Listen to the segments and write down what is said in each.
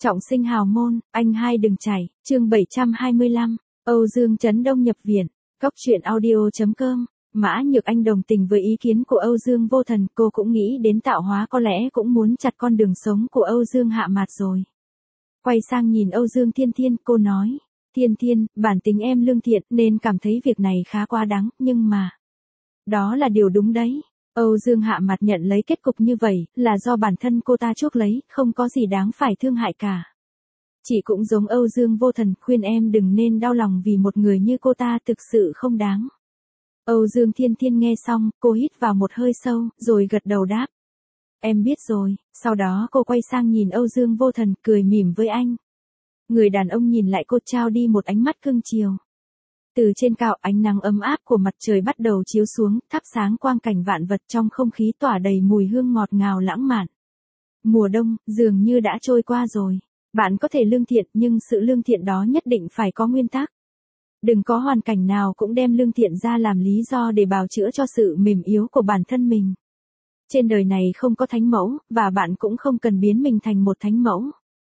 Trọng sinh hào môn, anh hai đừng chảy, chương 725, Âu Dương Trấn Đông nhập viện, Cóc truyện audio.com. Mã Nhược Anh đồng tình với ý kiến của Âu Dương Vô Thần, cô cũng nghĩ đến tạo hóa có lẽ cũng muốn chặt con đường sống của Âu Dương Hạ Mạt rồi. Quay sang nhìn Âu Dương Thiên Thiên, cô nói, Thiên Thiên, bản tính em lương thiện nên cảm thấy việc này khá quá đáng, nhưng mà... Đó là điều đúng đấy. Âu Dương Hạ Mạt nhận lấy kết cục như vậy, là do bản thân cô ta chuốc lấy, không có gì đáng phải thương hại cả. Chị cũng giống Âu Dương Vô Thần, khuyên em đừng nên đau lòng vì một người như cô ta thực sự không đáng. Âu Dương Thiên Thiên nghe xong, cô hít vào một hơi sâu, rồi gật đầu đáp. Em biết rồi, sau đó cô quay sang nhìn Âu Dương Vô Thần, cười mỉm với anh. Người đàn ông nhìn lại cô trao đi một ánh mắt cưng chiều. Từ trên cao ánh nắng ấm áp của mặt trời bắt đầu chiếu xuống, thắp sáng quang cảnh vạn vật trong không khí tỏa đầy mùi hương ngọt ngào lãng mạn. Mùa đông, dường như đã trôi qua rồi. Bạn có thể lương thiện nhưng sự lương thiện đó nhất định phải có nguyên tắc. Đừng có hoàn cảnh nào cũng đem lương thiện ra làm lý do để bào chữa cho sự mềm yếu của bản thân mình. Trên đời này không có thánh mẫu, và bạn cũng không cần biến mình thành một thánh mẫu.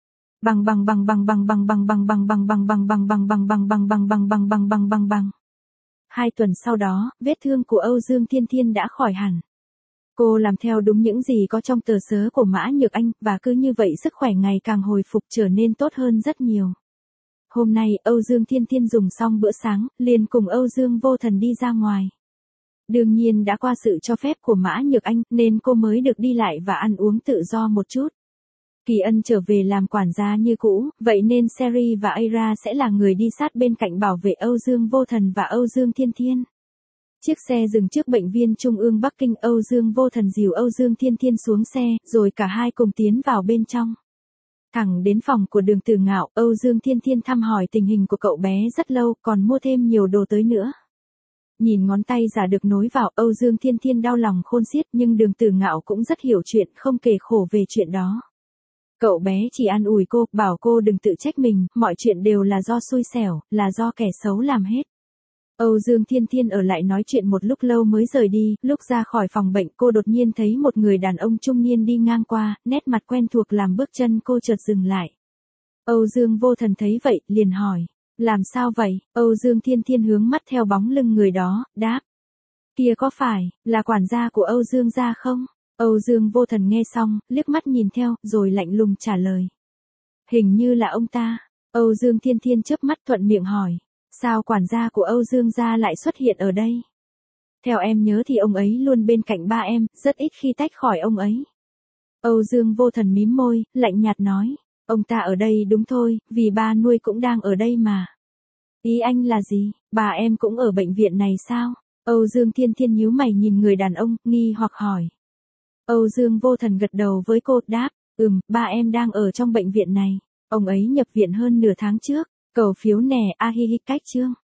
Bằng. 2 tuần sau đó, vết thương của Âu Dương Thiên Thiên đã khỏi hẳn. Cô làm theo đúng những gì có trong tờ sớ của Mã Nhược Anh, và cứ như vậy sức khỏe ngày càng hồi phục trở nên tốt hơn rất nhiều. Hôm nay, Âu Dương Thiên Thiên dùng xong bữa sáng, liền cùng Âu Dương Vô Thần đi ra ngoài. Đương nhiên đã qua sự cho phép của Mã Nhược Anh, nên cô mới được đi lại và ăn uống tự do một chút. Kỳ Ân trở về làm quản gia như cũ, vậy nên Seri và Aira sẽ là người đi sát bên cạnh bảo vệ Âu Dương Vô Thần và Âu Dương Thiên Thiên. Chiếc xe dừng trước bệnh viện Trung ương Bắc Kinh, Âu Dương Vô Thần dìu Âu Dương Thiên Thiên xuống xe, rồi cả hai cùng tiến vào bên trong. Thẳng đến phòng của Đường Tử Ngạo, Âu Dương Thiên Thiên thăm hỏi tình hình của cậu bé rất lâu, còn mua thêm nhiều đồ tới nữa. Nhìn ngón tay giả được nối vào, Âu Dương Thiên Thiên đau lòng khôn xiết, nhưng Đường Tử Ngạo cũng rất hiểu chuyện, không kể khổ về chuyện đó. Cậu bé chỉ an ủi cô, bảo cô đừng tự trách mình, mọi chuyện đều là do xui xẻo, là do kẻ xấu làm hết. Âu Dương Thiên Thiên ở lại nói chuyện một lúc lâu mới rời đi, lúc ra khỏi phòng bệnh cô đột nhiên thấy một người đàn ông trung niên đi ngang qua, nét mặt quen thuộc làm bước chân cô chợt dừng lại. Âu Dương Vô Thần thấy vậy, liền hỏi, làm sao vậy? Âu Dương Thiên Thiên hướng mắt theo bóng lưng người đó, đáp. Kia có phải, là quản gia của Âu Dương gia không? Âu Dương Vô Thần nghe xong, liếc mắt nhìn theo, rồi lạnh lùng trả lời. Hình như là ông ta. Âu Dương Thiên Thiên chớp mắt thuận miệng hỏi. Sao quản gia của Âu Dương gia lại xuất hiện ở đây? Theo em nhớ thì ông ấy luôn bên cạnh ba em, rất ít khi tách khỏi ông ấy. Âu Dương Vô Thần mím môi, lạnh nhạt nói. Ông ta ở đây đúng thôi, vì ba nuôi cũng đang ở đây mà. Ý anh là gì? Bà em cũng ở bệnh viện này sao? Âu Dương Thiên Thiên nhíu mày nhìn người đàn ông, nghi hoặc hỏi. Âu Dương Vô Thần gật đầu với cô, đáp. Ba em đang ở trong bệnh viện này. Ông ấy nhập viện hơn nửa tháng trước. Cầu phiếu nè, a hi hi cách chương.